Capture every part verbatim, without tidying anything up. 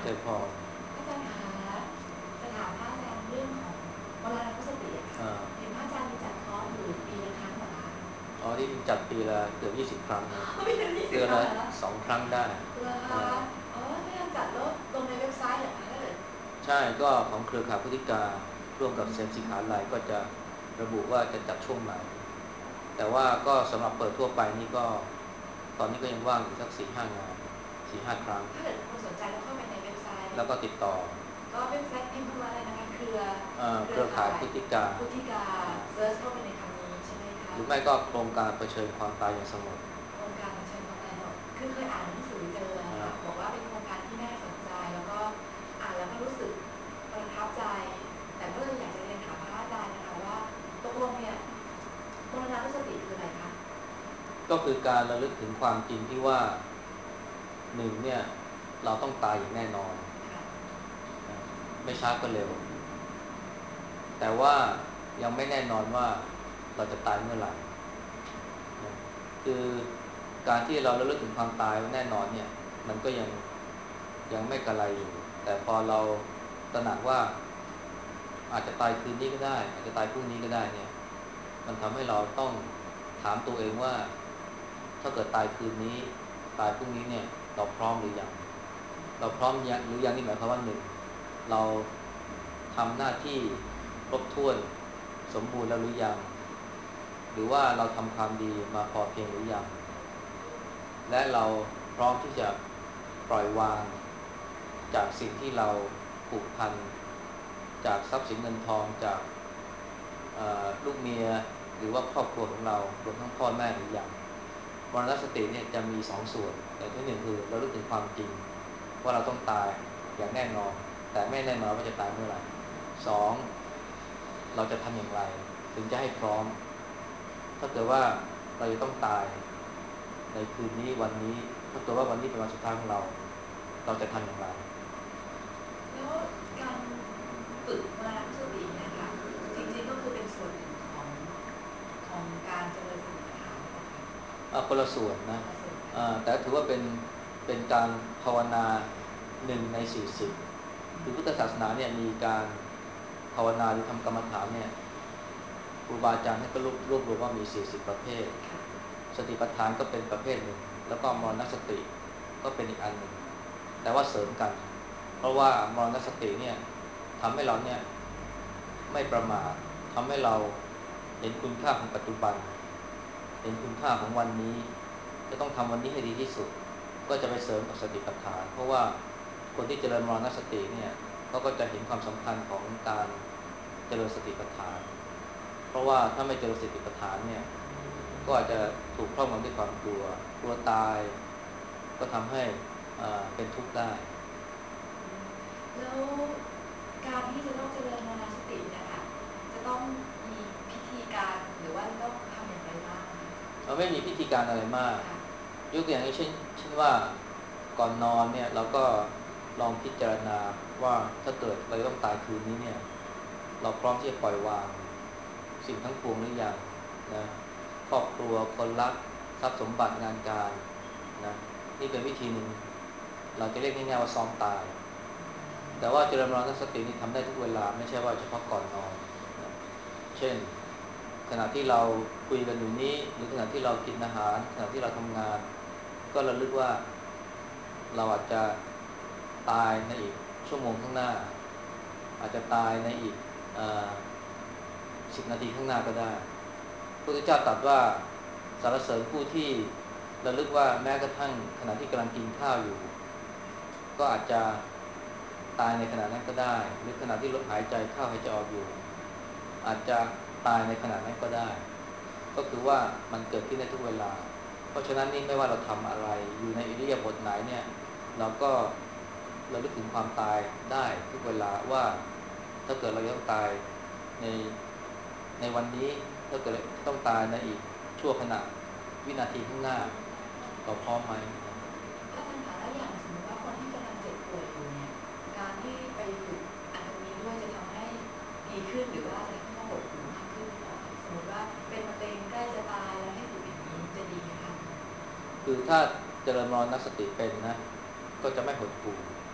เจริญพรอาจารย์คะจะถามพระอาจารย์เรื่องของมรณสติอะค่ะอ่าเห็นพระอาจารย์มีจัดคอร์สอยู่ปีละครั้งเหรอคะอ๋อที่จัดปีละเกือบยี่สิบครั้งนะปีละยี่สิเดือนละบครั้งเหรอคะสองครั้งได้เหรออ่คะาอ๋อถ้ายังจัดแล้วลงในเว็บไซต์เหรอคะถ้าเกิดใช่ก็ของเครือข่ายพุทธิการ่วมกับเซนสิขาลัยก็จะระบุว่าจะจัดช่วงไหนแต่ว่าก็สำหรับเปิดทั่วไปนี่ก็ตอนนี้ก็ยังว่างอยู่สักสี่ห้างานสี่ห้าครั้งถ้าเกิดคนสนใจแล้วเข้าไปในเว็บไซต์แล้วก็ติดต่อก็เว็บไซต์พิมพ์คำว่าอะไรนะคะเครืออ่าเครือเครือข่ายข่ายพุทธิกาพุทธิกาอ่าเซิร์ชเข้าไปในคำนี้ใช่ไหมคะหรือไม่ก็โครงการเผชิญความตายอย่างสงบโครงการของเชิญคนไทยเราคือเคยอ่านหนังสือเจออ่าค่ะบอกว่าเป็นโครงการที่น่าสนใจแล้วก็อ่านแล้วก็รู้สึกประทับใจ แต่ก็เลยอยากจะเรียนถามพระอาจารย์นะคะว่าตกลงเนี่ยมรณสติคืออะไรคะก็คือการระลึกถึงความจริงที่ว่าหนึ่งเนี่ยเราต้องตายอย่างแน่นอนค่ะนะไม่ช้าก็เร็วแต่ว่ายังไม่แน่นอนว่าเราจะตายเมื่อไหร่นะคือการที่เราระลึกถึงความตายแน่นอนเนี่ยมันก็ยังยังไม่กระไรอยู่แต่พอเราตระหนักว่าอาจจะตายคืนนี้ก็ได้อาจจะตายพรุ่งนี้ก็ได้เนี่ยมันทำให้เราต้องถามตัวเองว่าถ้าเกิดตายคืนนี้ตายพรุ่งนี้เนี่ยเราพร้อมหรือยังเราพร้อมยังหรือยังนี่หมายความว่าหนึ่งเราทำหน้าที่ครบถ้วนสมบูรณ์แล้วหรือยังหรือว่าเราทำความดีมาพอเพียงหรือยังและเราพร้อมที่จะปล่อยวางจากสิ่งที่เราผูกพันจากทรัพย์สินเงินทองจากลูกเมียหรือว่าครอบครัวของเรารวมทั้งพ่อแม่หรือยังมรณสติเนี่ยจะมีสองส่วนอย่างที่หนึ่งคือเราลึกถึงความจริงว่าเราต้องตายอย่างแน่นอนแต่ไม่แน่นอนว่าจะตายเมื่อไหร่สองเราจะทำอย่างไรถึงจะให้พร้อมถ้าเกิดว่าเราจะต้องตายในคืนนี้วันนี้ถ้าเกิดว่าวันนี้เป็นวันสุดท้ายของเราเราจะทำอย่างไรแล้วการฝึกมรณสติเนี่ยค่ะจริงๆก็คือเป็นส่วนหนึ่งของของการเจริญสติปัฏฐานหรือเปล่าคะอ่าคนละส่วนนะคนละส่วนกันอ่าแต่ถือว่าเป็นเป็นการภาวนาหนึ่งในสี่สิบคือพุทธศาสนาเนี่ยมีการภาวนาหรือทำกรรมฐานเนี่ยครูบาอาจารย์ท่านก็รวบรวบรวมว่ามีสี่สิบประเภทค่ะสติปัฏฐานก็เป็นประเภทหนึ่งแล้วก็มรณสติก็เป็นอีกอันหนึ่งแต่ว่าเสริมกันเพราะว่ามรณสติเนี่ยทำให้เราเนี่ยไม่ประมาททำให้เราเห็นคุณค่าของปัจจุบันเห็นคุณค่าของวันนี้จะต้องทำวันนี้ให้ดีที่สุดก็จะไปเสริมกับสติปัฏฐานเพราะว่าคนที่เจริญมรณสติเนี่ยเขาก็จะเห็นความสำคัญของการเจริญสติปัฏฐานเพราะว่าถ้าไม่เจริญสติปัฏฐานเนี่ยก็อาจจะถูกครอบงำด้วยความกลัวกลัวตายก็ทำให้อ่าเป็นทุกข์ได้แล้วการที่จะต้องเจริญมรณสติเนี่ยค่ะจะต้องมีพิธีการหรือว่าจะต้องทำอย่างไรบ้างคะเราไม่มีพิธีการอะไรมากค่ะยกตัวอย่างเช่นเช่นว่าก่อนนอนเนี่ยเราก็ลองพิจารณาว่าถ้าเกิดเราจะต้องตายคืนนี้เนี่ยเราพร้อมที่จะปล่อยวางสิ่งทั้งปวงหรือยังนะครอบครัวคนรักทรัพย์สมบัติงานการนะนี่เป็นวิธีหนึ่งเราจะเรียกง่ายๆว่าซ้อมตายแต่ว่าเจริญมรณสตินี่ทำได้ทุกเวลาไม่ใช่ว่าเฉพาะก่อนนอนนะเช่นขณะที่เราคุยกันอยู่นี้หรือขณะที่เรากินอาหารขณะที่เราทำงานก็ระลึกว่าเราอาจจะตายในอีกชั่วโมงข้างหน้าอาจจะตายในอีกสิบนาทีข้างหน้าก็ได้พระพุทธเจ้าตรัสว่าสรรเสริญผู้ที่ระลึกว่าแม้กระทั่งขณะที่กำลังกินข้าวอยู่ก็อาจจะตายในขณะนั้นก็ได้หรือขณะที่ลมหายใจเข้าหายใจออกอยู่อาจจะตายในขณะนั้นก็ได้ก็คือว่ามันเกิดขึ้นได้ทุกเวลาเพราะฉะนั้นนี่ไม่ว่าเราทำอะไรอยู่ในอิริยาบถไหนเนี่ยเราก็ระลึกถึงความตายได้ทุกเวลาว่าถ้าเกิดเราต้องตายในในวันนี้ถ้าเกิดต้องตายในอีกชั่วขณะวินาทีข้างหน้าเราพร้อมไหมนะพระอาจารย์คะแล้วอย่างสมมติว่าคนที่กำลังเจ็บป่วยอยู่เนี่ยการที่ไปฝึกอันตรงนี้ด้วยจะทำให้ดีขึ้นหรือว่าจะทำให้เขาหดหู่มากขึ้นหรือเปล่าคะสมมติว่าเป็นมะเร็งใกล้จะตายแล้วให้ฝึกอย่างนี้จะดีไหมคะคือถ้าเจริญมรณสติเป็นนะก็จะไม่หดหู่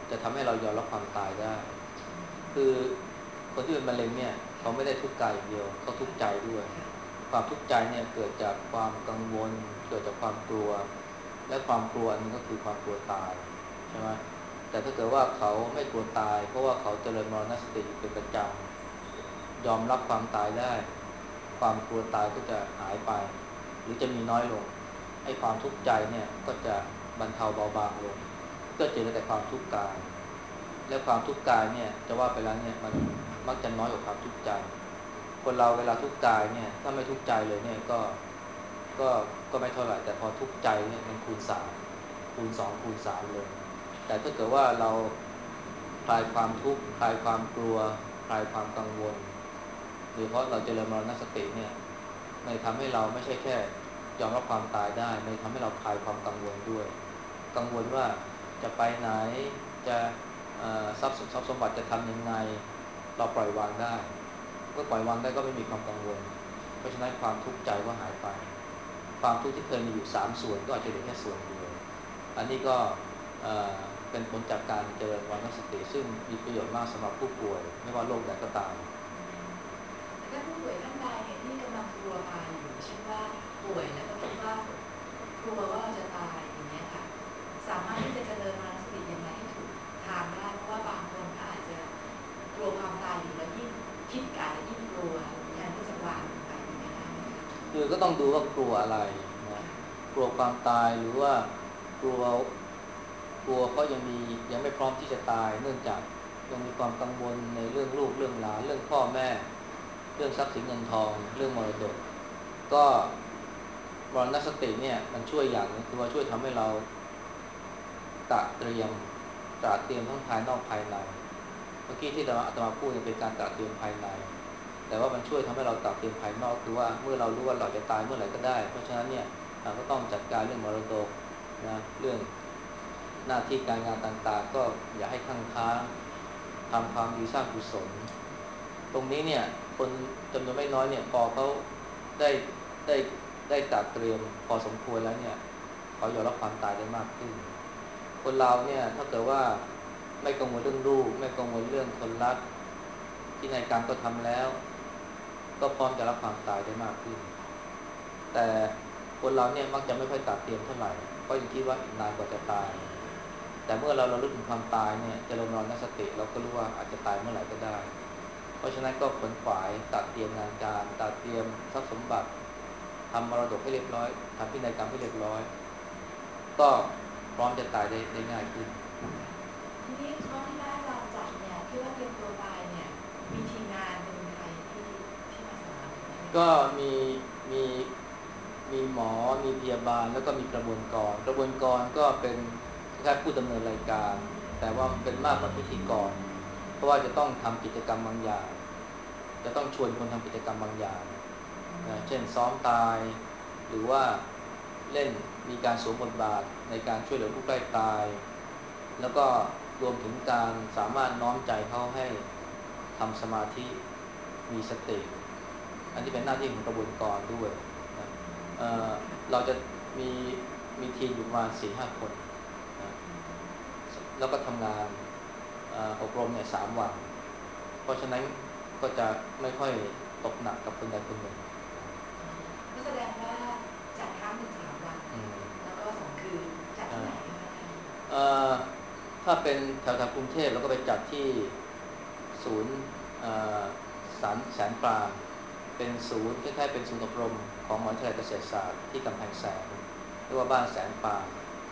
จะทำให้เรายอมรับความตายได้คือคนที่เป็นมะเร็งเนี่ยเขาไม่ได้ทุกข์กายอย่างเดียวเขาทุกข์ใจด้วยความทุกข์ใจเนี่ยเกิดจากความกังวลเกิดจากความกลัวและความกลัวอันนี้ก็คือความกลัวตายใช่ไหมแต่ถ้าเกิดว่าเขาไม่กลัวตายเพราะว่าเขาเจริญมรณสติอยู่เป็นประจำยอมรับความตายได้ความกลัวตายก็จะหายไปหรือจะมีน้อยลงไอ้ความทุกข์ใจเนี่ยก็จะบรรเทาเบาบางลงก็จะเหลือแต่ความทุกข์กายและความทุกข์กายเนี่ยจะว่าไปแล้วเนี่ยมันมักจะน้อยกว่าความทุกข์ใจคนเราเวลาทุกข์กายเนี่ยถ้าไม่ทุกข์ใจเลยเนี่ยก็ก็ก็ไม่เท่าไหร่แต่พอทุกข์ใจเนี่ยมันคูณสามคูณสองคูณสามเลยแต่ถ้าเกิดว่าเราคลายความทุกข์คลายความกลัวคลายความกังวลโดยเฉพาะเราเจริญมรณสติเนี่ยมันทำให้เราไม่ใช่แค่ยอมรับความตายได้มันทำให้เราคลายความกังวลด้วยกังวลว่าจะไปไหนจะทรัพย์ทรัพย์สมบัติจะทำยังไงเราปล่อยวางได้เมื่อปล่อยวางได้ก็ไม่มีความกังวลเพราะฉะนั้นความทุกข์ใจก็หายไปความทุกข์ที่เคยมีอยู่สามส่วนก็อาจจะเหลือแค่ส่วนเดียวอันนี้ก็เป็นผลจากการเจริญมรณสติซึ่งมีประโยชน์มากสำหรับผู้ป่วยไม่ว่าโรคใดก็ตามถ้าผู้ป่วยท่านใดเนี่ยที่กำลังกลัวตายอยู่เช่นว่าป่วยแล้วก็คิดว่ากลัวว่าเราจะตายอย่างเงี้ยค่ะสามารถที่จะเจริญมรณสติยังไงให้ถูกทางได้เพราะว่าบางคนก็อาจจะกลัวความตายอยู่แล้วยิ่งคิดอาจจะยิ่งกลัวแทนที่จะวางไปอย่างเงี้ยได้ไหมคะคือก็ต้องดูว่ากลัวอะไรนะกลัวความตายหรือว่ากลัวกลัวเพราะยังมียังไม่พร้อมที่จะตายเนื่องจากยังมีความกังวลในเรื่องลูกเรื่องหลานเรื่องพ่อแม่เรื่องทรัพย์สินเงินทองเรื่องมรดกก็มรณสติเนี่ยมันช่วยอย่างนึงคือว่าช่วยทำให้เราตระเตรียมตระเตรียมทั้งภายนอกภายในเมื่อกี้ที่อาตมาพูดเป็นการตระเตรียมภายในแต่ว่ามันช่วยทำให้เราตระเตรียมภายนอกคือว่าเมื่อเรารู้ว่าเราจะตายเมื่อไหร่ก็ได้เพราะฉะนั้นเนี่ยเราก็ต้องจัดการเรื่องมรดกนะเรื่องหน้าที่การงานต่างๆก็อย่าให้ข้างค้างทำความดีสร้างกุศลตรงนี้เนี่ยคนจำนวนไม่น้อยเนี่ยพอเขาได้ได้ได้ตระเตรียมพอสมควรแล้วเนี่ยเขายอมรับความตายได้มากขึ้นคนเราเนี่ยถ้าเกิดว่าไม่กังวลเรื่องลูกไม่กังวลเรื่องคนรักที่ในกรรมก็ทำแล้วก็พร้อมจะรับความตายได้มากขึ้นแต่คนเราเนี่ยมักจะไม่ค่อยตระเตรียมเท่าไหร่เพราะยังคิดว่าอีกนานกว่าจะตายแต่เมื่อเราเราลึกถึงความตายเนี่ยเจริญมรณสติเราก็รู้ว่าอาจจะตายเมื่อไหร่ก็ได้เพราะฉะนั้นก็ขวนขวายตระเตรียมงานการตระเตรียมทรัพย์สมบัติทำมรดกให้เรียบร้อยทำพินัยกรรมให้เรียบร้อยก็พร้อมจะตายได้ได้ง่ายขึ้นทีนี้คอร์สที่พระอาจารย์จัดเนี่ยที่ว่าเตรียมตัวตายเนี่ยมีทีมงานเป็นใครที่ที่มาสอนก็มีมีมีหมอมีพยาบาลแล้วก็มีกระบวนกรกระบวนกรก็เป็นแค่ผู้ดำเนินรายการแต่ว่าเป็นมากกว่าพิธีกรเพราะว่าจะต้องทำกิจกรรมบางอย่างจะต้องชวนคนทำกิจกรรมบางอย่างนะเช่นซ้อมตายหรือว่าเล่นมีการสวมบทบาทในการช่วยเหลือผู้ใกล้ตายแล้วก็รวมถึงการสามารถน้อมใจเขาให้ทำสมาธิมีสติอันที่เป็นหน้าที่ของกระบวนกรด้วยนะเเราจะมีมีทีมอยู่ประมาณ สี่ถึงห้า คนนะแล้วก็ทำงานอบรมเนี่ยสามวันเพราะฉะนั้นก็จะไม่ค่อยตกหนักกับคนใดคนหนึ่งก็แสดงว่าจัดครั้งหนึ่งสามวันแล้วก็สองคืนจัดที่ไหนคะอาจารย์ถ้าเป็นแถวๆกรุงเทพแล้วก็ไปจัดที่ศูนย์สารแสนปรางเป็นศูนย์คล้ายๆเป็นศูนย์อบรมของมหาวิทยาลัยเกษตรศาสตร์ที่กำแพงแสนเรียกว่าบ้านแสนปราง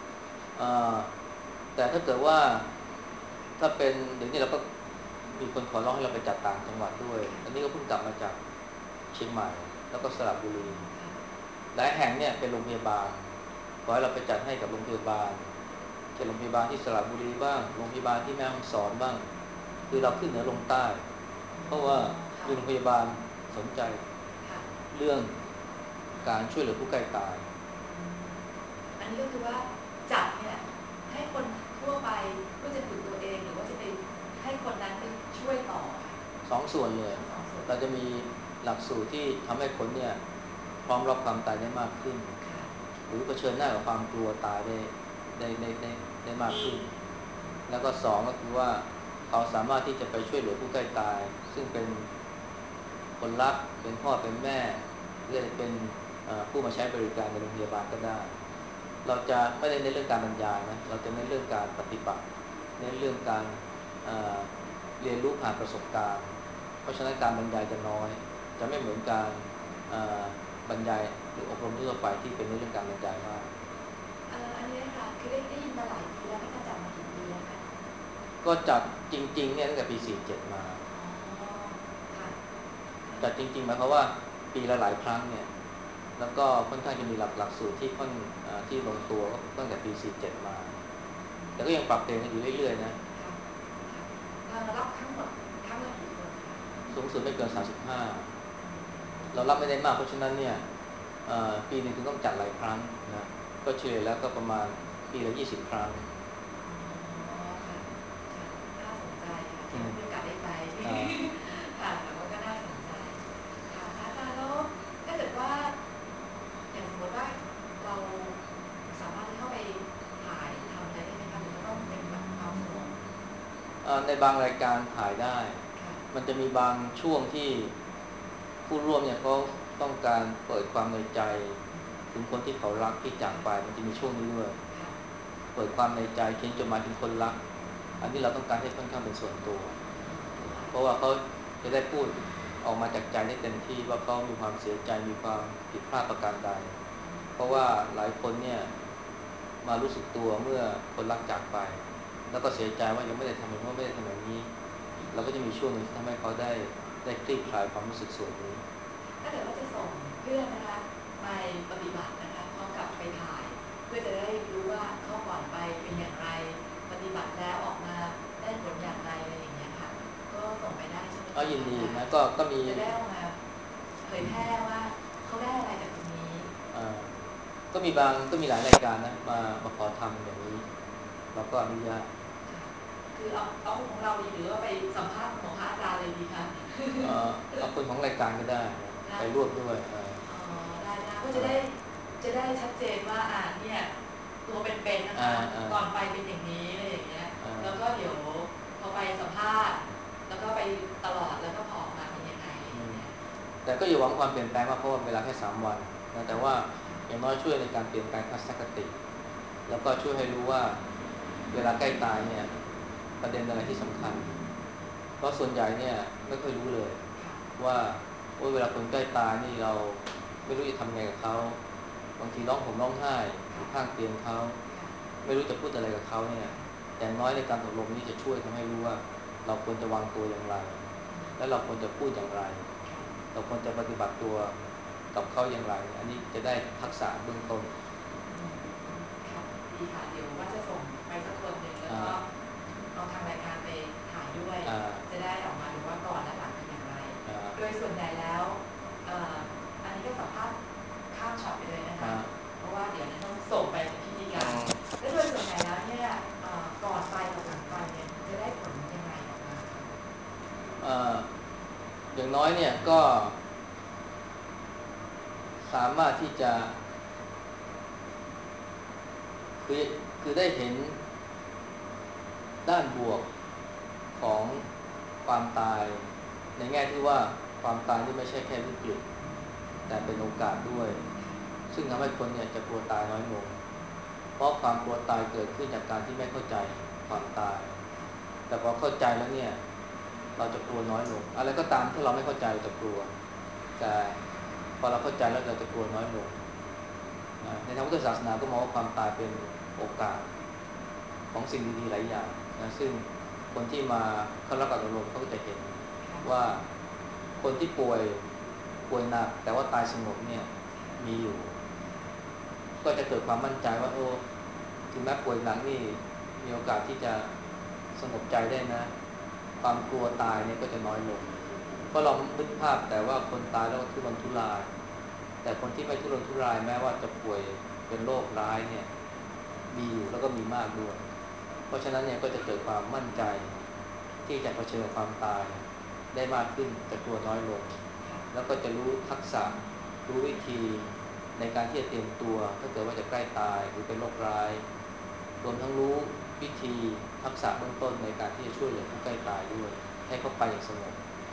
แต่ถ้าเกิดว่าถ้าเป็นเดี๋ยวนี้เราก็มีคนขอร้องให้เราไปจัดต่างจังหวัดด้วยอันนี้ก็เพิ่งกลับมาจากเชียงใหม่แล้วก็สระบุรีหลายแห่งเนี่ยเป็นโรงพยาบาลขอให้เราไปจัดให้กับโรงพยาบาลเช่นโรงพยาบาลที่สระบุรีบ้างโรงพยาบาลที่แม่ฮ่องสอนบ้างคือเราขึ้นเหนือลงใต้เพราะว่ามีโรงพยาบาลสนใจเรื่องการช่วยเหลือผู้ใกล้ตายอันนี้ก็คือว่าจัดเนี่ยให้คนทั่วไปเพื่อจะฝึกตัวเองหรือว่าจะไปให้คนนั้นไปช่วยต่อสองส่วนเลยเราจะมีหลักสูตรที่ทำให้คนเนี่ยพร้อมรับความตายได้มากขึ้นหรือเผชิญหน้ากับความกลัวตายได้ได้ได้ได้ได้มากขึ้นแล้วก็สองก็คือว่าเขาสามารถที่จะไปช่วยเหลือผู้ใกล้ตายซึ่งเป็นคนรักเป็นพ่อเป็นแม่หรือจะเป็นผู้มาใช้บริการในโรงพยาบาลก็ได้เราจะไม่ได้ในเรื่องการบรรยายนะเราจะในเรื่องการปฏิบัติในเรื่องการเเรียนรู้ผ่านประสบการณ์เพราะฉะนั้นการบรรยายจะน้อยจะไม่เหมือนการบรรยายหรืออบรมทั่วไปที่เป็นในเรื่องการบรรยายมากอันนี้ค่ะคือได้ได้ยินมาหลายปีแล้วก็จัดมากี่ปีแล้วคะก็จัดจริงๆเนี่ยตั้งแต่ปีสี่เจ็ดมาจัดจริงๆหมายความว่าปีละหลายครั้งเนี่ยแล้วก็ค่อนข้างจะมีหลักหลักสูตรที่ค่อนที่ลงตัวก็ตั้งแต่ปีสี่เจ็ดมาแต่ก็ยังปรับเปลี่ยนกันอยู่เรื่อยๆนะรับทั้งหมดทั้งละกี่คนสูงสุดไม่เกินสามสิบห้าเรารับไม่ได้มากเพราะฉะนั้นเนี่ยปีนึงคุณต้องจัดหลายครั้งนะก็เฉลี่ยแล้วก็ประมาณปีละยี่สิบครั้งน่าสนใจค่ะที่มีโอกาสได้ไปค่ะแต่ว่าก็น่าสนใจค่ะอาจารย์แล้วถ้าเกิดว่าอย่างสมมติว่าเราสามารถที่เข้าไปถ่ายทำอะไรได้ไหมคะหรือว่าต้องเป็นแบบความสงบในบางรายการถ่ายได้มันจะมีบางช่วงที่ผู้ร่วมเนี่ยเขาต้องการเปิดความในใจถึงคนที่เขารักที่จากไปมันจะมีช่วงนี้ด้วยเปิดความในใจเขียนจดหมายถึงคนรักอันนี้เราต้องการให้ค่อนข้างเป็นส่วนตัวเพราะว่าเขาจะได้พูดออกมาจากใจได้เต็มที่ว่าเขามีความเสียใจมีความผิดพลาดประการใดเพราะว่าหลายคนเนี่ยมารู้สึกตัวเมื่อคนรักจากไปแล้วก็เสียใจว่ายังไม่ได้ทำอย่างนู้นไม่ได้ทำอย่างนี้เราก็จะมีช่วงหนึ่งที่ทำให้เขาได้ได้คลี่คลายความรู้สึกส่วนนี้ถ้าเกิดว่าจะส่งเพื่อนนะคะไปปฏิบัตินะคะพร้อมกับไปถ่ายเพื่อจะได้รู้ว่าเข้าก่อนไปเป็นอย่างไรปฏิบัติแล้วออกมาได้ผลอย่างไรอะไรอย่างเงี้ยค่ะก็ส่งไปได้ใช่ไหมอ๋อยินดีนะก็ก็มีจะได้ออกมาเผยแพร่ว่าเขาได้อะไรจากตรงนี้อ่าก็มีบางก็มีหลายรายการนะมามาขอทำอย่างนี้เราก็อนุญาตคือเอาเอาของเราดีหรือว่าไปสัมภาษณ์ของพระอาจารย์เลยดีคะเอาคนของรายการก็ได้ไปร่วมด้วยอ๋อได้ได้ก็จะได้จะได้ชัดเจนว่าอ่าเนี่ยตัวเป็นๆนะคะก่อนไปเป็นอย่างนี้อะไรอย่างเงี้ยแล้วก็เดี๋ยวพอไปสัมภาษณ์แล้วก็ไปตลอดแล้วก็พอออกมาเป็นยังไงแต่ก็อย่าหวังความเปลี่ยนแปลงมากเพราะว่าเวลาแค่สามวันนะแต่ว่าอย่างน้อยช่วยในการเปลี่ยนแปลงทัศนคติแล้วก็ช่วยให้รู้ว่าเวลาใกล้ตายเนี่ยประเด็นอะไรที่สำคัญเพราะส่วนใหญ่เนี่ยไม่ค่อยรู้เลยว่าเวลาคนใกล้ตายนี่เราไม่รู้จะทำไงกับเขาบางทีร้องห่มร้องไห้อยู่ข้างเตียงเขาไม่รู้จะพูดอะไรกับเขาเนี่ยอย่างน้อยในการอบรมนี่จะช่วยทำให้รู้ว่าเราควรจะวางตัวอย่างไรและเราควรจะพูดอย่างไรเราควรจะปฏิบัติตัวกับเขาอย่างไรอันนี้จะได้ทักษะเบื้องต้นค่ะดีค่ะเดี๋ยวว่าจะส่งไปสักคนหนึ่งแล้วก็เอาทางรายการไปถ่ายด้วยจะได้ออกมาดูว่าก่อนและหลังเป็นอย่างไรโดยส่วนใหญ่แล้วอันนี้ก็สัมภาษณ์ข้ามช็อตไปเลยนะคะเพราะว่าเดี๋ยวจะต้องส่งไปเป็นพิธีการและโดยส่วนใหญ่แล้วเนี่ยก่อนไปกับหลังไปเนี่ยจะได้ผลยังไงออกมาอย่างน้อยเนี่ยก็สามารถที่จะคือคือได้เห็นด้านบวกของความตายในแง่ที่ว่าความตายนี่ไม่ใช่แค่วิกฤตแต่เป็นโอกาสด้วยซึ่งทำให้คนเนี่ยจะกลัวตายน้อยลงเพราะความกลัวตายเกิดขึ้นจากการที่ไม่เข้าใจความตายแต่พอเข้าใจแล้วเนี่ยเราจะกลัวน้อยลงอะไรก็ตามที่เราไม่เข้าใจเราจะกลัวแต่พอเราเข้าใจแล้วเราจะกลัวน้อยลงในทางพุทธศาสนาก็มองว่าความตายเป็นโอกาสของสิ่งดีๆหลายอย่างนะซึ่งคนที่มาเข้ารับการอบรมเขาก็จะเห็นว่าคนที่ป่วยป่วยหนักแต่ว่าตายสงบเนี่ยมีอยู่ก็จะเกิดความมั่นใจว่าโอ้ถึงแม้ป่วยหนักนี่มีโอกาสที่จะสงบใจได้นะความกลัวตายเนี่ยก็จะน้อยลงเพราะเรานึกภาพแต่ว่าคนตายแล้วทุรนทุรายแต่คนที่ไม่ทุรนทุรายแม้ว่าจะป่วยเป็นโรคร้ายเนี่ยมีอยู่แล้วก็มีมากด้วยเพราะฉะนั้นเนี่ยก็จะเกิดความมั่นใจที่จะเผชิญกับความตายได้มากขึ้นจะกลัวน้อยลงแล้วก็จะรู้ทักษะรู้วิธีในการที่จะเตรียมตัวถ้าเกิดว่าจะใกล้ตายหรือเป็นโรคร้ายรวมทั้งรู้วิธีทักษะเบื้องต้นในการที่จะช่วยเหลือผู้ใกล้ตายด้วยให้เขาไปอย่างสงบ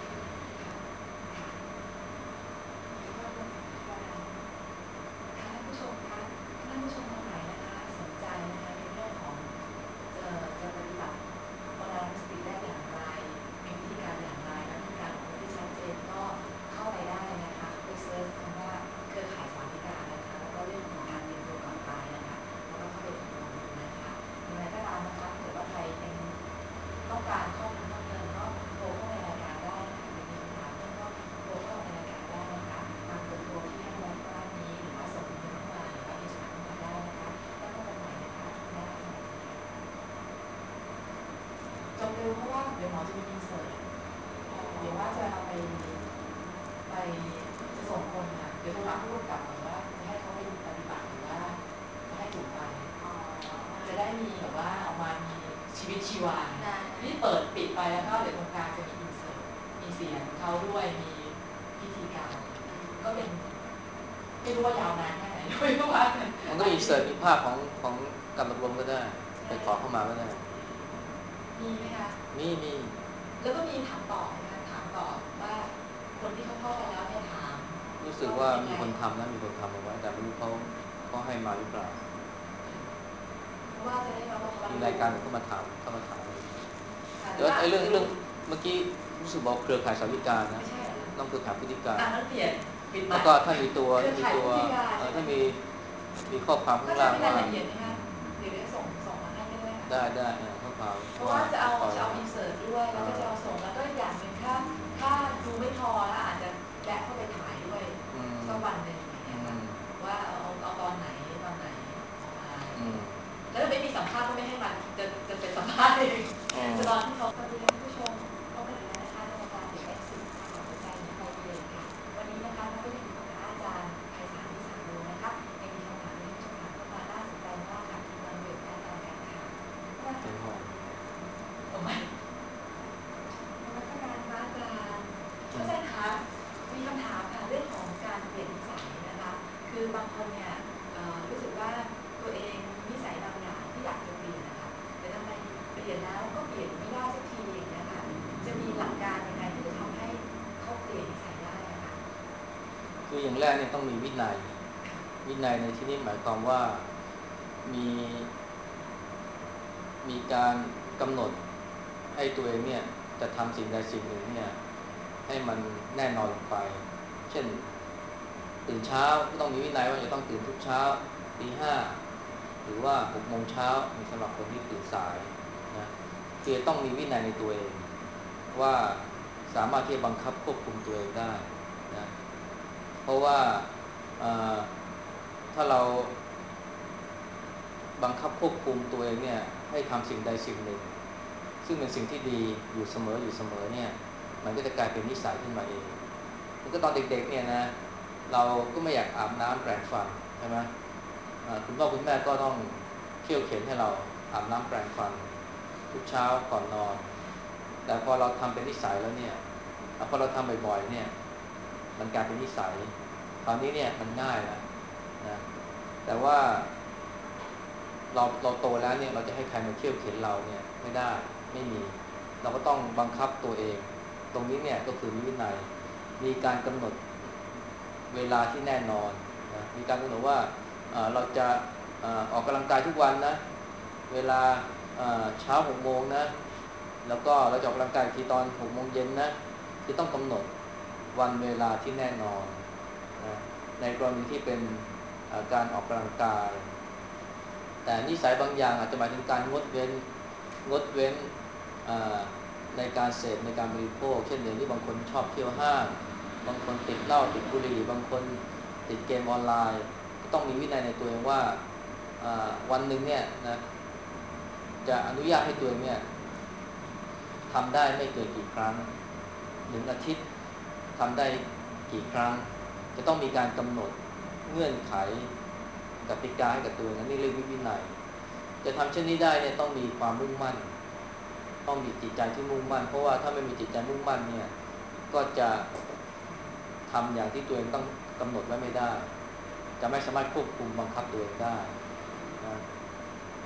ท่านผู้ชมคะท่านผู้ชมท่านไหนนะคะสนใจนะคะในเรื่องของจะจะปฏิบัติโบราณสติได้อย่างไรมีวิธีการอย่างไรและมีการออกแบบที่ชัดเจนก็เข้าไปได้นะคะไปเซิร์ชคำว่าเครือข่ายสวัสดิการนะคะแล้วก็เรื่องของการเตรียมตัวก่อนตายนะคะแล้วก็เข้าไปทดลองดูนะคะอย่างไรก็ตามนะคะถ้าเกิดว่าใครยังต้องการข้อมูลเพิ่มเติมก็โทรเข้าในรายการได้นะคะหรือมีคำถามเพิ่มก็โทรเข้าในรายการได้นะคะตามเบอร์โทรที่ให้ไว้ข้างล่างนี้หรือว่าส่งอีเมลเข้ามาหรือว่ามีสายเข้ามาได้นะคะแล้วก็วันไหนนะคะที่ได้ค่ะจบเร็วเพราะว่าเดี๋ยวหมอจะมีอินเสิร์ตเดี๋ยวว่าจะเอาไปไปจะส่งคนค่ะเดี๋ยวโทรหาผู้กำกับก่อนว่าจะให้เขาไปปฏิบัติหรือว่าจะให้ถูกไปจะได้มีแบบว่าออกมามีชีวิตชีวานี่เปิดปิดไปแล้วก็เดี๋ยวตรงกลางจะมีอินเสิร์ตมีเสียงเขาด้วยมีพิธีการก็เป็นไม่รู้ว่ายาวนานแค่ไหนด้วยก็ว่ากันมันก็อินเสิร์ตมีภาพของของการอบรมก็ได้ไปขอเข้ามาก็ได้มีไหมคะมีมีแล้วก็มีถามตอบไหมคะถามตอบว่าคนที่เขาเข้าไปแล้วเนี่ยถามรู้สึกว่ามีคนทำนะมีคนทำเอาไว้แต่ไม่รู้เขาเขาให้มาหรือเปล่าว่าจะได้เราลองมีรายการเข้ามาถามเข้ามาถามแล้วไอ้เรื่องเรื่องเมื่อกี้รู้สึกบอกเครือข่ายสาวิการนะต้องเครือข่ายพฤติการแล้วก็ถ้ามีตัวมีตัวถ้ามีมีข้อความข้างล่างว่าเดี๋ยวจะส่งส่งมาให้ก็ได้ค่ะได้ได้ข้อความเพราะว่าจะเอาจะเอาอินเสิร์ตด้วยแล้วก็จะเอาส่งแล้วก็อย่างหนึ่งถ้าถ้าดูไม่พอแล้วอาจจะแวะเข้าไปถ่ายด้วยสักวันหนึ่งอย่างเงี้ยค่ะว่าเอาเอาเอาตอนไหนตอนไหนออกมาแล้วถ้าไม่มีสัมภาษณ์ก็ไม่ให้มันจะจะเป็นสัมภาษณ์เองจะตอนที่เขาสวัสดีท่านผู้ชมพบกันอีกแล้วนะคะในรายการเด็กเอ็กซ์สิบค่ะหัวใจในไฟเย็นค่ะวันนี้นะคะเราก็ยังอยู่กับพระอาจารย์ไพศาลวิสาโรนะคะยังมีคำถามที่ท่านผู้ชมถามเข้ามาน่าสนใจมากค่ะที่วันเวทอาจารย์กันค่ะผมไม่นมัสการพระอาจารย์พระอาจารย์คะมีคำถามค่ะเรื่องของการเปลี่ยนนิสัยนะคะคือบางคนเนี่ยรู้สึกว่าตัวเองมีนิสัยบางอย่างที่อยากจะเปลี่ยนนะคะแต่ทำไมเปลี่ยนแล้วก็เปลี่ยนไม่ได้สักทีอย่างเงี้ยค่ะจะมีหลักการยังไงที่จะทำให้เขาเปลี่ยนนิสัยได้อะคะคืออย่างแรกเนี่ยต้องมีวินัยวินัยในที่นี้หมายความว่ามีมีการกำหนดให้ตัวเองเนี่ยจะทำสิ่งใดสิ่งหนึ่งเนี่ยให้มันแน่นอนลงไปเช่นตื่นเช้าก็ต้องมีวินัยว่าจะต้องตื่นทุกเช้าตีห้าหรือว่าหกโมงเช้าสำหรับคนที่ตื่นสายนะคือต้องมีวินัยในตัวเองว่าสามารถที่จะบังคับควบคุมตัวเองได้นะเพราะว่าถ้าเราบังคับควบคุมตัวเองเนี่ยให้ทำสิ่งใดสิ่งหนึ่งซึ่งเป็นสิ่งที่ดีอยู่เสมออยู่เสมอเนี่ยมันก็จะกลายเป็นนิสัยขึ้นมาเองมันก็ตอนเด็กๆเนี่ยนะเราก็ไม่อยากอาบน้ำแปรงฟันใช่ไหมคุณพ่อคุณแม่ก็ต้องเขี่ยวเข็นให้เราอาบน้ำแปรงฟันทุกเช้าก่อนนอนแต่พอเราทำเป็นนิสัยแล้วเนี่ยพอเราทำบ่อยๆเนี่ยมันกลายเป็นนิสัยคราวนี้เนี่ยมันง่ายแล้วนะแต่ว่าเราเราโตแล้วเนี่ยเราจะให้ใครมาเขี่ยวเข็นเราเนี่ยไม่ได้ไม่มีเราก็ต้องบังคับตัวเองตรงนี้เนี่ยก็คือมีวินัยมีการกำหนดเวลาที่แน่นอนนะมีการกำหนดว่าเอ่อเราจะเอ่อออกกำลังกายทุกวันนะเวลาเอ่อเช้าหกโมงนะแล้วก็เราจะออกกำลังกายทีตอนหกโมงเย็นนะคือต้องกำหนดวันเวลาที่แน่นอนนะในกรณีที่เป็นการออกกำลังกายแต่นิสัยบางอย่างอาจจะหมายถึงการงดเว้นงดเว้นในการเสพในการบริโภคเช่นอย่างที่บางคนชอบเที่ยวห้างบางคนติดเหล้าติดบุหรี่บางคนติดเกมออนไลน์ก็ต้องมีวินัยในตัวเองว่าวันหนึ่งเนี่ยนะจะอนุญาตให้ตัวเองเนี่ยทำได้ไม่เกินกี่ครั้งหนึ่งอาทิตย์ทำได้กี่ครั้งจะต้องมีการกำหนดเงื่อนไขกติกาให้กับตัวเองนี่เรียกวินัยจะทำเช่นนี้ได้เนี่ยต้องมีความมุ่งมั่นต้องมีจิตใจที่มุ่งมั่นเพราะว่าถ้าไม่มีจิตใจมุ่งมั่นเนี่ยก็จะทำอย่างที่ตัวเองต้องกำหนดไว้ไม่ได้จะไม่สามารถควบคุมบังคับตัวเองได้นะ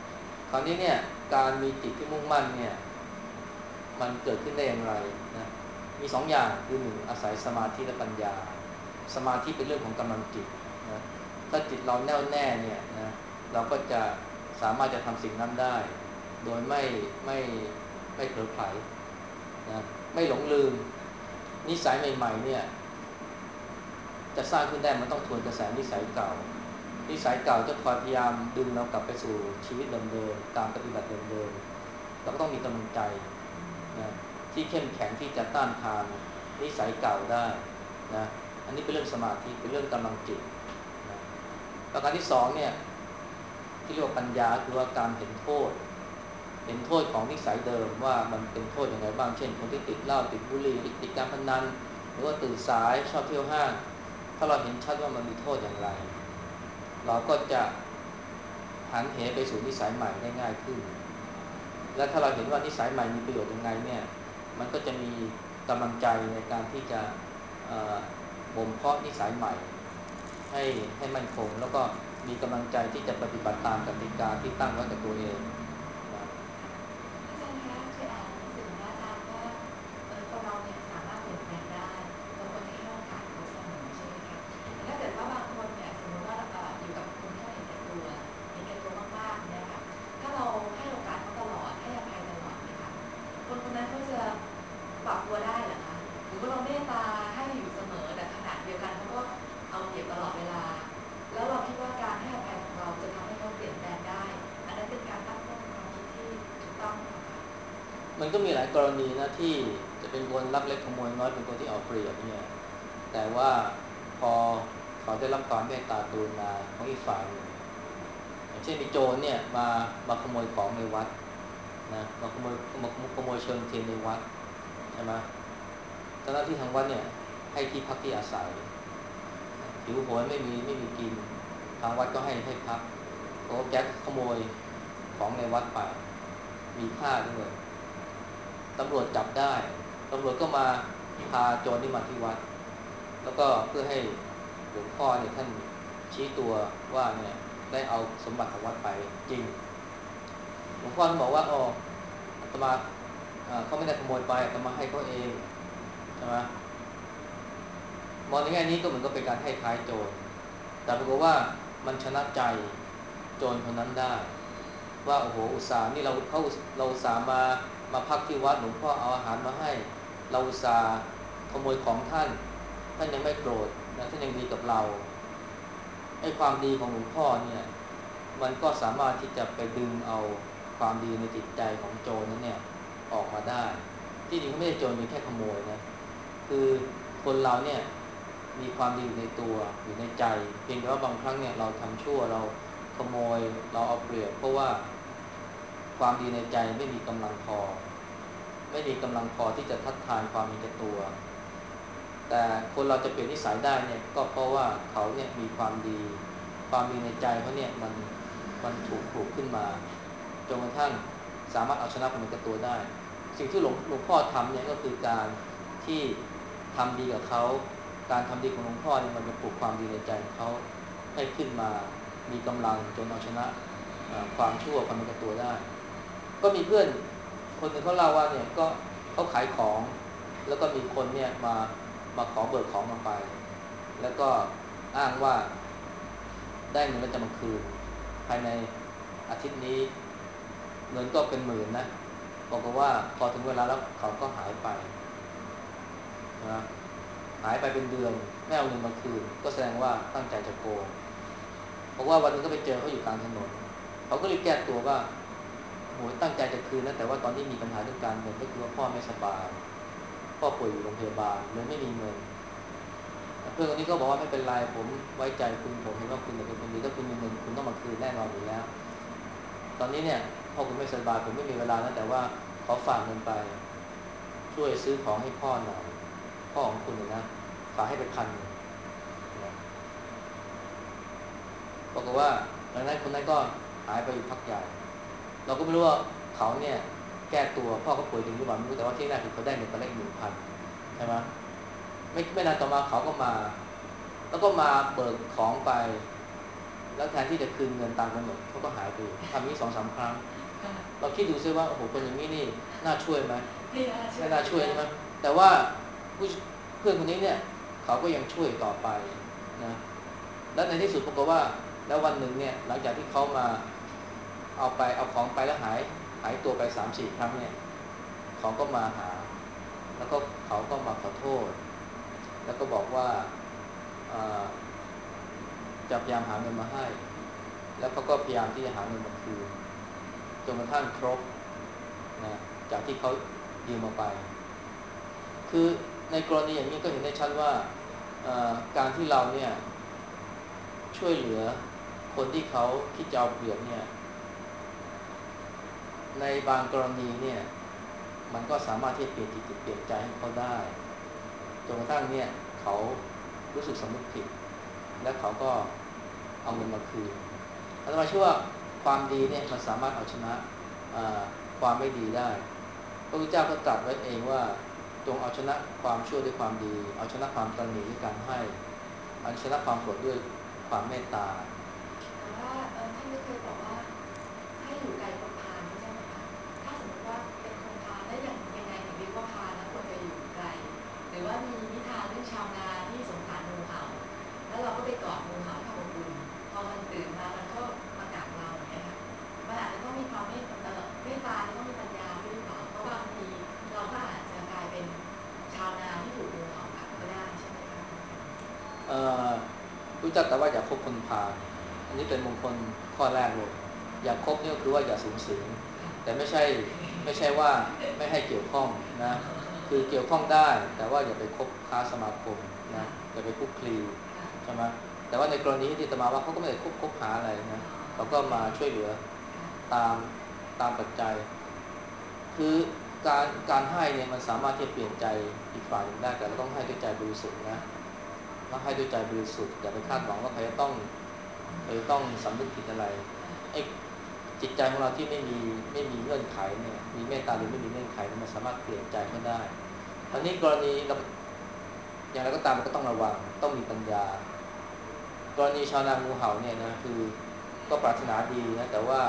คราวนี้เนี่ยการมีจิตที่มุ่งมั่นเนี่ยมันเกิดขึ้นได้อย่างไรนะมีสองอย่างคือหนึ่งอาศัยสมาธิและปัญญาสมาธิเป็นเรื่องของกำลังจิตนะถ้าจิตเราแน่วแน่เนี่ยนะเราก็จะสามารถจะทำสิ่งนั้นได้โดยไม่ไม่ไม่เผลอไผลนะไม่หลงลืมนิสัยใหม่ๆเนี่ยจะสร้างขึ้นได้มันต้องทวนกระแสนิสัยเก่านิสัยเก่าจะคอยพยายามดึงเรากลับไปสู่ชีวิตเดิมๆการปฏิบัติเดิมๆเราก็ต้องมีกำลังใจนะที่เข้มแข็งที่จะต้านทานนิสัยเก่าได้นะอันนี้เป็นเรื่องสมาธิเป็นเรื่องกำลังจิตนะประการที่สองเนี่ยที่เรียกว่าปัญญาคือว่าการเห็นโทษเห็นโทษของนิสัยเดิมว่ามันเป็นโทษอย่างไรบ้างเช่นคนที่ติดเหล้าติดบุหรี่ติดการพนันหรือว่าตื่นสายชอบเที่ยวห้างถ้าเราเห็นชัดว่ามันมีโทษอย่างไรเราก็จะหันเหไปสู่นิสัยใหม่ได้ง่ายขึ้นและถ้าเราเห็นว่านิสัยใหม่มีประโยชน์ยังไงเนี่ยมันก็จะมีกำลังใจในการที่จะบ่มเพาะนิสัยใหม่ให้ให้มั่นคงแล้วก็มีกำลังใจที่จะปฏิบัติตามกติกาที่ตั้งไว้กับตัวเองนะอาจารย์คะเคยอ่านหนังสือนะอาจารย์ว่าเออคนเราเนี่ยสามารถเปลี่ยนแปลงได้เราควรให้โอกาสเขาเสมอใช่ไหมคะแต่ถ้าเกิดว่าบางคนเนี่ยสมมติว่าเอ่ออยู่กับคนที่เขาเห็นแก่ตัวเห็นแก่ตัวมากๆเนี่ยค่ะถ้าเราให้โอกาสเขาตลอดให้อภัยตลอดเนี่ยค่ะคนคนนั้นเขาจะปรับตัวได้เหรอคะหรือว่าเราเมตตาให้อยู่เสมอแต่ขณะเดียวกันเขาก็เอาเปรียบตลอดเวลาแล้วเราคิดว่าการให้อภัยของเราจะทำให้เขาเปลี่ยนแปลงได้อันนั้นเป็นการตั้งต้นความคิดที่ถูกต้องหรือเปล่าคะมันก็มีหลายกรณีนะที่จะเป็นคนลักเล็กขโมยน้อยเป็นคนที่เอาเปรียบเนี่ยแต่ว่าพอเขาได้รับความเมตตากรุณาของอีกฝ่ายหนึ่งอย่างเช่นมีโจรเนี่ยมามาขโมยของในวัดนะมาขโมยมาขโมยเชิงเทียนในวัดใช่ไหมเจ้าหน้าที่ทางวัดเนี่ยให้ที่พักที่อาศัยหิวโหยไม่มีไม่มีกินทางวัดก็ให้ให้พักโอ้แก๊กขโมยของในวัดไปมีค่าด้วยตำรวจจับได้ตำรวจก็มาพาโจรนี่มาที่วัดแล้วก็เพื่อให้หลวงพ่อเนี่ยท่านชี้ตัวว่าเนี่ยได้เอาสมบัติของวัดไปจริงหลวงพ่อท่านบอกว่าอ๋ออาตมาเขาไม่ได้ขโมยไปอาตมาให้เขาเองใช่ไหมมองในแง่นี้ก็เหมือนก็เป็นการให้ท้ายโจรแต่ปรากฏว่ามันชนะใจโจรคนนั้นได้ว่าโอ้โหอุตส่าห์นี่เราเขาเราอุตส่าห์มามาพักที่วัดหลวงพ่อเอาอาหารมาให้เราอุตส่าห์ขโมยของท่านท่านยังไม่โกรธนะท่านยังดีกับเราไอ้ความดีของหลวงพ่อเนี่ยมันก็สามารถที่จะไปดึงเอาความดีในจิตใจของโจรนั้นเนี่ยออกมาได้ที่จริงเขาไม่ได้โจรเป็นแค่ขโมยนะคือคนเราเนี่ยมีความดีอยู่ในตัวอยู่ในใจเพียงแต่ว่าบางครั้งเนี่ยเราทำชั่วเราขโมยเราเอาเปรียบเพราะว่าความดีในใจไม่มีกำลังพอไม่มีกำลังพอที่จะทัดทานความมีแก่ตัวแต่คนเราจะเปลี่ยนนิสัยได้เนี่ยก็เพราะว่าเขาเนี่ยมีความดีความดีในใจเขาเนี่ยมันมันถูกปลูกขึ้นมาจนกระทั่งสามารถเอาชนะความมีแก่ตัวได้สิ่งที่หลวงหลวงพ่อทำเนี่ยก็คือการที่ทำดีกับเขาการทำดีของหลวงพ่อเนี่ยมันจะปลูกความดีในใจของเขาให้ขึ้นมามีกำลังจนเอาชนะความชั่วความมีแก่ตัวได้ก็มีเพื่อนคนหนึ่งเขาเล่าว่าเนี่ยก็เขาขายของแล้วก็มีคนเนี่ยมามาขอเบิกของกันไปแล้วก็อ้างว่าได้เงินแล้วจะมาคืนภายในอาทิตย์นี้เงินก็เป็นหมื่นนะบอกว่าพอถึงเวลาแล้วเขาก็หายไปนะหายไปเป็นเดือนไม่เอาเงินมาคืนก็แสดงว่าตั้งใจจะโกงเพราะว่าวันนึงก็ไปเจอเขาอยู่กลางถนนเขาก็เลยแก้ตัวว่าโหตั้งใจจะคืนนะแต่ว่าตอนนี้มีปัญหาเรื่องการเงินก็คือว่าพ่อไม่สบายพ่อป่วยอยู่โรงพยาบาลเลยไม่มีเงินเพื่อนคนนี้ก็บอกว่าไม่เป็นไรผมไว้ใจคุณผมเห็นว่าคุณเป็นคนดีถ้าคุณมีเงินคุณต้องมาคืนแน่นอนอยู่แล้วตอนนี้เนี่ยพ่อคุณไม่สบายผมไม่มีเวลานะแต่ว่าขอฝากเงินไปช่วยซื้อของให้พ่อหน่อยพ่อของคุณนะฝากให้ไปพันหนึ่งนะบอกว่าหลังนั้นคนนั้นก็หายไปอยู่พักใหญ่เราก็ไม่รู้ว่าเขาเนี่ยแก้ตัวพ่อเขาป่วยจริงหรือเปล่าไม่รู้แต่ว่าที่แรกคือเขาได้เงินไปแล้วอีกหนึ่งพันใช่ไหมไม่ไม่นานต่อมาเขาก็มาแล้วก็มาเบิกของไปแล้วแทนที่จะคืนเงินตามกำหนดเขาก็หายไปทำนี้สองสามครั้งเราคิดดูซิว่าโอ้โหคนอย่างนี้นี่น่าช่วยไหมไม่น่าช่วไม่ยน่าช่วยใช่ไหมแต่ว่าผู้เพื่อนคนนี้เนี่ยเขาก็ยังช่วยต่อไปนะแล้วในที่สุดปรากฏว่าแล้ววันหนึ่งเนี่ยหลังจากที่เขามาเอาไปเอาของไปแล้วหายหายตัวไปสามสี่ครั้งเนี่ยเขาก็มาหาแล้วก็เขาก็มาขอโทษแล้วก็บอกว่าจะพยายามหาเงินมาให้แล้วเขาก็พยายามที่จะหาเงินมาคืนจนกระทั่งครบนะจากที่เขายืมมาไปคือในกรณีอย่างนี้ก็เห็นได้ชัดว่าการที่เราเนี่ยช่วยเหลือคนที่เขาคิดจะเอาเปรียบเนี่ยในบางกรณีเนี่ยมันก็สามารถที่จะเปลี่ยนจิตเปลี่ยนใจให้เขาได้จนกระทั่งเนี่ยเขารู้สึกสำนึกผิดและเขาก็เอาเงินมาคืนอาตมาเชื่อว่าความดีเนี่ยมันสามารถเอาชนะความไม่ดีได้พระพุทธเจ้าก็ตรัสไว้เองว่าจงเอาชนะความชั่วด้วยความดีเอาชนะความตนีด้วยการให้เอาชนะความโกรธด้วยความเมตตาแต่ว่าเออท่านไม่เคยบอกว่าให้อยู่ไกลคนพาลใช่ไหมคะถ้าสมมติว่าเป็นคนพาลแล้วยังยังไงถึงเรียกว่าพาลแล้วควรจะอยู่ไกลหรือว่ามีนิทานเรื่องชาวนาที่สงสารงูเห่าแล้วเราก็ไปกอดงูเห่าทำอบอุ่นพอมันตื่นมามันก็มากัดเราอย่างเงี้ยค่ะมันอาจจะต้องมีความเมตเอ่อเมตตาและต้องมีปัญญาด้วยหรือเปล่าเพราะบางทีเราก็อาจจะกลายเป็นชาวนาที่ถูกงูเห่ากัดก็ได้ใช่ไหมคะเอ่อรู้จักแต่ว่าอย่าคบคนพาลอันนี้เป็นมงคลข้อแรกเลยอย่าคบนี่ก็คือว่าอย่าสูงสิงแต่ไม่ใช่ไม่ใช่ว่าไม่ให้เกี่ยวข้องนะคือเกี่ยวข้องได้แต่ว่าอย่าไปคบค้าสมาคมนะอย่าไปคุกคลีใช่ไหมแต่ว่าในกรณีที่ตมาว่าเขาก็ไม่ได้คบคบหาอะไรนะเขาก็มาช่วยเหลือตามตามปัจจัยคือการการให้เนี่ยมันสามารถที่จะเปลี่ยนใจอีกฝ่ายหนึ่งได้แต่เราต้องให้ด้วยใจบริสุทธิ์นะแล้วให้ด้วยใจบริสุทธิ์อย่าไปคาดหวังว่าใครจะต้องใครจะต้องสำนึกผิดอะไรไอ้จิตใจของเราที่ไม่มีไม่มีเงื่อนไขเนี่ยมีเมตตาหรือไม่มีเงื่อนไขมันสามารถเปลี่ยนใจเขาได้ตอนนี้กรณีเราอย่างไรก็ตามเราก็ต้องระวังต้องมีปัญญากรณีชาวนางูเห่าเนี่ยนะคือก็ปรารถนาดีนะแต่ว่า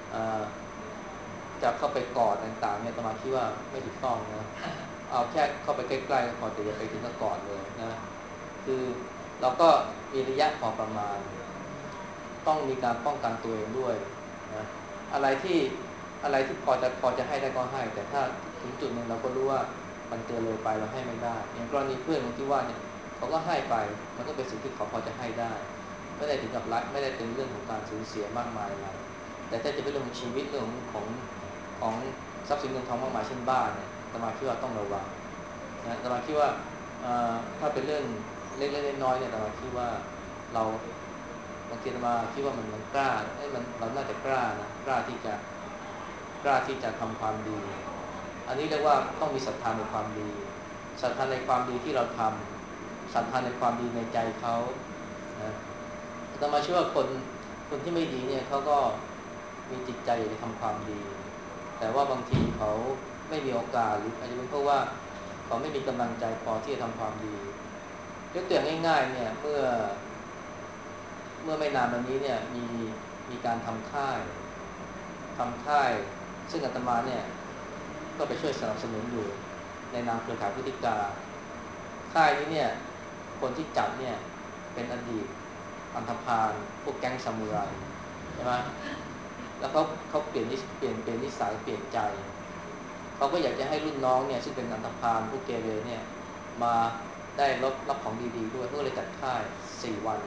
จะเข้าไปกอดต่างๆเนี่ยตมาคิดว่าไม่ถูกต้องนะเอาแค่เข้าไปใกล้ๆพอแต่อย่าไปถึงกับกอดเลยนะคือเราก็มีระยะพอประมาณต้องมีการป้องกันตัวเองด้วยนะอะไรที่อะไรที่พอจะพอจะให้ได้ก็ให้แต่ถ้าถึงจุดหนึ่งเราก็รู้ว่ามันเกินเลยไปเราให้ไม่ได้อย่างกรณีเพื่อนของที่ว่าเนี่ยเขาก็ให้ไปมันก็เป็นสิ่งที่เขาพอจะให้ได้ไม่ได้ถึงกับรักไม่ได้เป็นเรื่องของการสูญเสียมากมายอะไรแต่ถ้าจะเป็นเรื่องของชีวิตเรื่องของของทรัพย์สินเงินทองมากมายเช่นบ้านเนี่ยอาตมาคิดว่าต้องระวังนะอาตมาคิดว่าถ้าเป็นเรื่องเล็กๆน้อยๆเนี่ยอาตมาคิดว่าเราบางทีอาตมาคิดว่ามันมันกล้าเอ้ยมันเราน่าจะกล้านะกล้าที่จะกล้าที่จะทำความดีอันนี้เรียกว่าต้องมีศรัทธาในความดีศรัทธาในความดีที่เราทำศรัทธาในความดีในใจเขานะอาตมาเชื่อว่าคนคนที่ไม่ดีเนี่ยเขาก็มีจิตใจอยากจะทำความดีแต่ว่าบางทีเขาไม่มีโอกาสหรืออาจจะเป็นเพราะว่าเขาไม่มีกำลังใจพอที่จะทำความดียกตัวอย่างง่ายๆเนี่ยเมื่อเมื่อไม่นานมานี้เนี่ยมีมีการทำค่ายทำค่ายซึ่งอาตมาเนี่ยก็ไปช่วยสนับสนุนอยู่ในนามเครือข่ายพุทธิกาค่ายนี้เนี่ยคนที่จัดเนี่ยเป็นอดีตอันธพาลพวกแก๊งซามูไรใช่ไหมแล้วเขาเขาเปลี่ยนนิสเปลี่ยนเปลี่ยนนิสัยเปลี่ยนใจเขาก็อยากจะให้รุ่นน้องเนี่ยซึ่งเป็นอันธพาลพวกเกเรเนี่ยมาได้รับรับของดีๆด้วยเขาเลยจัดค่ายสี่วัน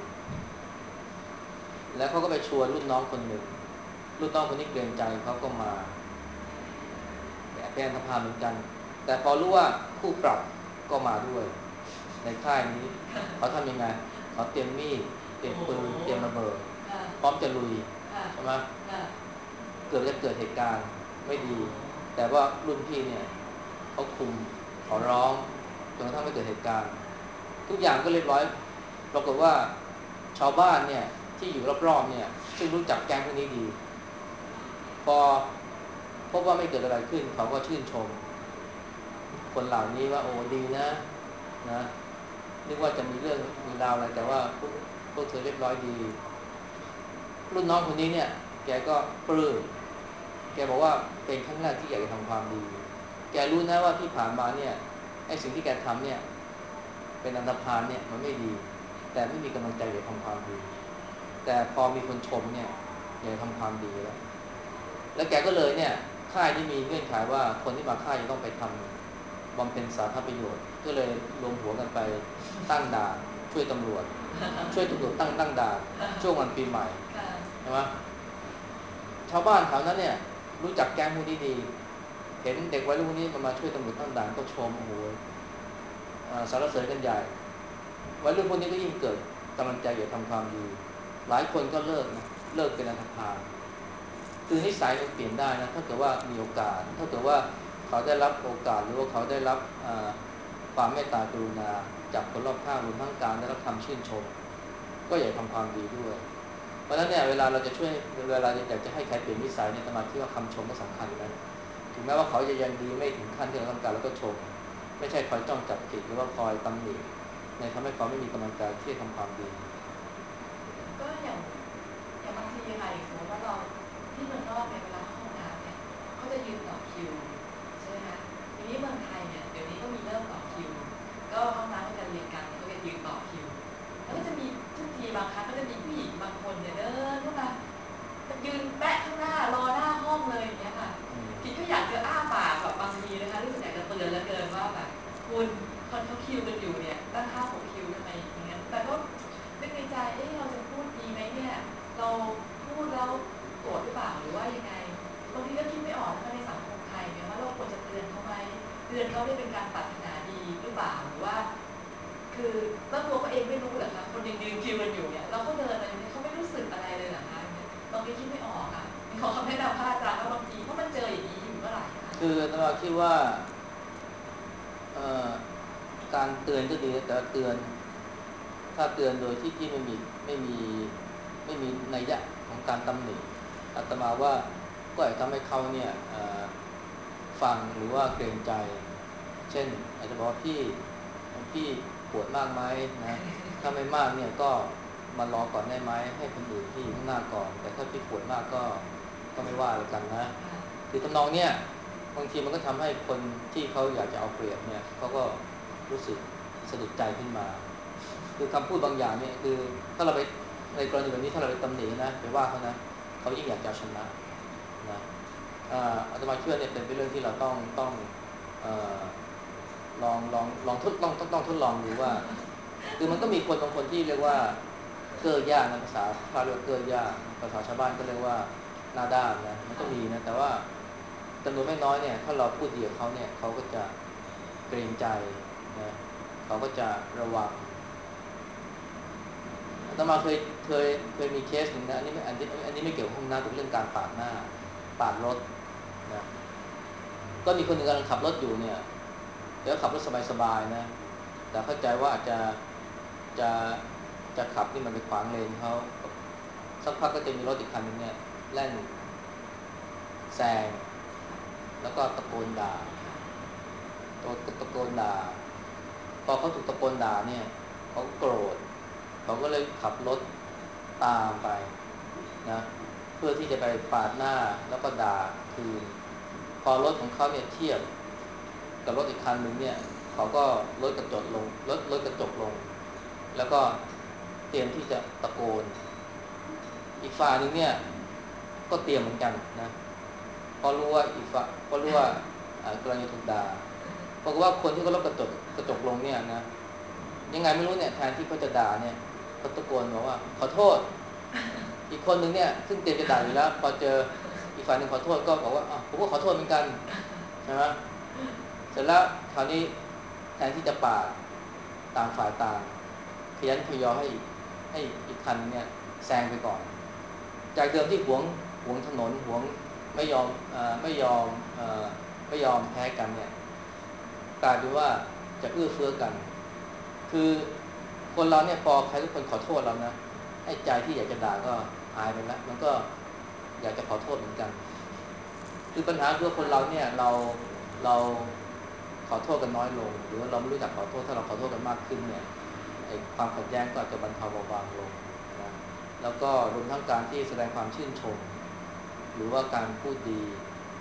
แล้วเขาก็ไปชวนรุ่นน้องคนหนึ่งรุ่นน้องคนนี้เกรงใจเขาก็มาเป็นอันธพาลเหมือนกันแต่พอรู้ว่าคู่ปรับก็มาด้วยในค่ายนี้เขาทำยังไงเขาเตรียมมีดเตรียมปืนเตรียมระเบิดพร้อมจะลุยใช่ไหมเกิดจะเกิดเหตุการณ์ไม่ดีแต่ว่ารุ่นพี่เนี่ยเขาคุมขอร้องจนกระทั่งไม่เกิดเหตุการณ์ทุกอย่างก็เรียบร้อยปรากฏว่าชาวบ้านเนี่ยที่อยู่รอบๆเนี่ยซึ่งรู้จักแก๊งพวกนี้ดีพอพบว่าไม่เกิดอะไรขึ้นเขาก็ชื่นชมคนเหล่านี้ว่าโอ้ดีนะนะนึกว่าจะมีเรื่องมีราวอะไรแต่ว่าพวกพวกเธอเรียบร้อยดีรุ่นน้องคนนี้เนี่ยแกก็ปลื้มแกบอกว่าเป็นครั้งแรกที่อยากจะทำความดีแกรู้นะว่าที่ผ่านมาเนี่ยไอ้สิ่งที่แกทำเนี่ยเป็นอันธพาลเนี่ยมันไม่ดีแต่ไม่มีกำลังใจอยากทำความดีแต่พอมีคนชมเนี่ยอยากทำความดีแล้วแล้วแกก็เลยเนี่ยค่ายที่มีเงื่อนไขว่าคนที่มาค่ายจะต้องไปทำบำเพ็ญสาธารณประโยชน์ก็เลยรวมหัวกันไปตั้งด่านช่วยตำรวจช่วยตำรวจตั้งตั้งด่านช่วงวันปีใหม่ใช่ไหมชาวบ้านแถวนั้นเนี่ยรู้จักแก๊งพวกนี้ดีเห็นเด็กวัยรุ่นพวกนี้มันมาช่วยตำรวจตั้งด่านก็ชมโอ้โหสรรเสริญกันใหญ่วัยรุ่นพวกนี้ก็ยิ่งเกิดกำลังใจอยากทำความดีหลายคนก็เลิกนะเลิกเป็นอันธพาลคือนิสัยมันเปลี่ยนได้นะถ้าเกิดว่ามีโอกาสถ้าเกิดว่าเขาได้รับโอกาสหรือว่าเขาได้รับความเมตตากรุณาจากคนรอบข้างรวมทั้งการได้รับคำชื่นชมก็อยากทำความดีด้วยเพราะฉะนั้นเนี่ยเวลาเราจะช่วยเวลาอยากจะให้ใครเปลี่ยนนิสัยเนี่ยสมาธิว่าคำชมก็สำคัญนะถึงแม้ว่าเขาจะยังดีไม่ถึงขั้นที่เราต้องการแล้วก็ชมไม่ใช่คอยจ้องจับผิดหรือว่าคอยตำหนิในทำให้เขาไม่มีกำลังใจที่จะทำความดีก็อย่างอย่างบางทีค่ะอย่างสมมติว่าเราที่เมืองนอกเนี่ยเวลาเข้าห้องน้ำเนี่ยเขาจะยืนต่อคิวใช่ไหมคะทีนี้เมืองไทยเนี่ยเดี๋ยวนี้ก็มีเริ่มต่อคิวก็ห้องน้ำก็จะเรียงกันก็จะยืนต่อคิวแล้วก็จะมีทุกทีบางครั้งก็จะมีผู้หญิงบางคนเนี่ยเดินเข้ามายืนแปะข้างหน้ารอหน้าห้องเลยอย่างเงี้ยค่ะกินก็อยากจะอ้าปากแบบบางทีนะคะรู้สึกอยากจะเตือนแล้วเกินว่าแบบคุณคนเขาคิวกันอยู่เนี่ยตั้งห้าหกคิวทำไมอย่างเงี้ยแต่ก็นึกในใจเอ๊ะเราจะพูดดีไหมเนี่ยเราพูดแล้วโกรธหรือเปล่าหรือว่ายังไงบางทีก็คิดไม่ออกนะคะในสังคมไทยเนี่ยว่าเราควรจะเตือนเขาไหมเตือนเขาได้เป็นการปรารถนาดีหรือเปล่าหรือว่าคือแล้วตัวเขาเองไม่รู้เหรอคะคนยังยืนคิวกันอยู่เนี่ยเราก็เดินไปเนี่ยเขาไม่รู้สึกอะไรเลยเหรอคะบางทีคิดไม่ออกอ่ะมีขอคำแนะนำพระอาจารย์ว่าบางทีเพราะมันเจออย่างนี้อยู่เมื่อไหร่คะคือเราคิดว่าการเตือนก็ดีแต่เตือนถ้าเตือนโดยที่ที่ไม่มีไม่มีไม่มีนัยยะของการตำหนิอาตมาว่าก็อาจทำให้เขาเนี่ยฟังหรือว่าเกรงใจเช่นอาจจะบอกว่าพี่พี่ปวดมากไหมนะถ้าไม่มากเนี่ยก็มารอก่อนได้ไหมให้คนอื่นที่อยู่ข้างหน้าก่อนแต่ถ้าพี่ปวดมากก็ก็ไม่ว่าอะไรกันนะคือทำนองเนี่ยบางทีมันก็ทำให้คนที่เขาอยากจะเอาเปรียบเนี่ยเขาก็รู้สึกสะดุดใจขึ้นมาคือคำพูดบางอย่างเนี่ยคือถ้าเราไปในกรณีแบบนี้ถ้าเราไปตำหนินะไปว่าเขานะเขายิ่งอยากจะชนะนะอาตมาเชื่อเนี่ยเป็นเรื่องที่เราต้องต้องเอ่อลองลองลองทดลองต้องต้องทดลองดูว่าคือมันก็มีคนบางคนที่เรียกว่าเก้อยากนะภาษาพาเรียกเก้อยากภาษาชาวบ้านก็เรียกว่าหน้าด้านนะมันก็มีนะแต่ว่าจำนวนไม่น้อยเนี่ยถ้าเราพูดดีกับเขาเนี่ยเขาก็จะเกรงใจนะเขาก็จะระวังอาตมาเคยเคยเคยมีเคสหนึ่งนะอันนี้ไม่อันนี้อันนี้ไม่เกี่ยวกับห้องน้ำเป็นเรื่องการปาดหน้าปาดรถนะก็มีคนหนึ่งกำลังขับรถอยู่เนี่ยแล้วขับรถสบายๆนะแต่เข้าใจว่าอาจจะจะจะขับนี่มันไปขวางเลนเขาสักพักก็จะมีรถอีกคันนึงเนี่ยแล่นแซงแล้วก็ตะโกนด่าตัวตะโกนด่าพอเขาถูกตะโกนด่าเนี่ยเขาโกรธเขาก็เลยขับรถตามไปนะเพื่อที่จะไปปาดหน้าแล้วก็ด่าคืนพอรถของเขาเนี่ยเทียบกับรถอีกคันหนึ่งเนี่ยเขาก็ลดกระจกลงลดลดกระจกลงแล้วก็เตรียมที่จะตะโกนอีกฝ่ายหนึ่งเนี่ยก็เตรียมเหมือนกันนะพอรู้ว่าอีกฝ่ายพอรู้ว่ากำลังจะถูกด่าบอกว่าคนที่เขาลดกระจกกระจกลงเนี่ยนะยังไงไม่รู้เนี่ยแทนที่เขาจะด่าเนี่ยเขาตะโกนบอกว่าขอโทษอีกคนหนึ่งเนี่ยซึ่งเตรียมจะด่าอยู่แล้วพอเจออีกฝ่ายหนึ่งขอโทษก็บอกว่าอ๋อผมก็ขอโทษเหมือนกันใช่ไหมเสร็จแล้วคราวนี้แทนที่จะปาดต่างฝ่ายต่างขยันขยอให้ให้อีกคันเนี่ยแซงไปก่อนจากเดิมที่หวงหวงถนนหวงไม่ยอมเอ่อไม่ยอมเอ่อไม่ยอมแพ้กันเนี่ยกลายเป็นว่าจะเอื้อเฟื้อกันคือคนเราเนี่ยพอใครทุกคนขอโทษเรานะไอ้ใจที่อยากจะด่าก็หายไปแล้วมันก็อยากจะขอโทษเหมือนกันคือปัญหาคือคนเราเนี่ยเราเราขอโทษกันน้อยลงหรือว่าเราไม่รู้จักขอโทษถ้าเราขอโทษกันมากขึ้นเนี่ยไอ้ความขัดแย้งก็อาจจะบรรเทาเบาบางลงนะแล้วก็รวมทั้งการที่แสดงความชื่นชมหรือว่าการพูดดี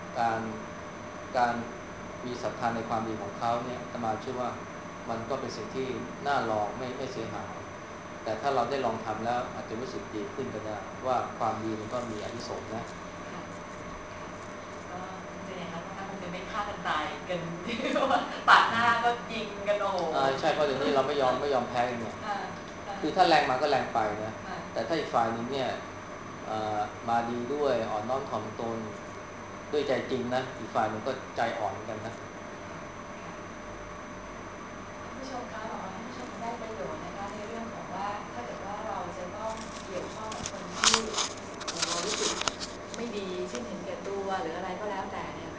การการมีศรัทธาในความดีของเขาเนี่ยอาตมาเชื่อว่ามันก็เป็นสิ่งที่น่าลองไม่ไม่เสียหายแต่ถ้าเราได้ลองทำแล้วอาจจะรู้สึกดีขึ้นก็ได้ว่าความดีมันก็มีอานิสงส์นะค่ะก็จะอย่างนั้นนะคะคงจะไม่ฆ่ากันตายกันปาดหน้าก็ยิงกันโอ้โหอ่าใช่เพราะเดี๋ยวนี้เราไม่ยอมไม่ยอมแพ้กันเนี่ยค่ะคือถ้าแรงมาก็แรงไปนะค่ะแต่ถ้าอีกฝ่ายหนึ่งเนี่ยเอ่อมาดีด้วยอ่อนน้อมถ่อมตนด้วยใจจริงนะอีกฝ่ายหนึ่งก็ใจอ่อนเหมือนกันนะท่านผู้ชมคะหวังว่าท่านผู้ชมได้ประโยชน์นะคะในเรื่องของว่าถ้าเกิดว่าเราจะต้องเกี่ยวข้องกับคนที่โอ้รู้สึกไม่ดีเช่นเห็นแก่ตัวหรืออะไรก็แล้วแต่เนี่ย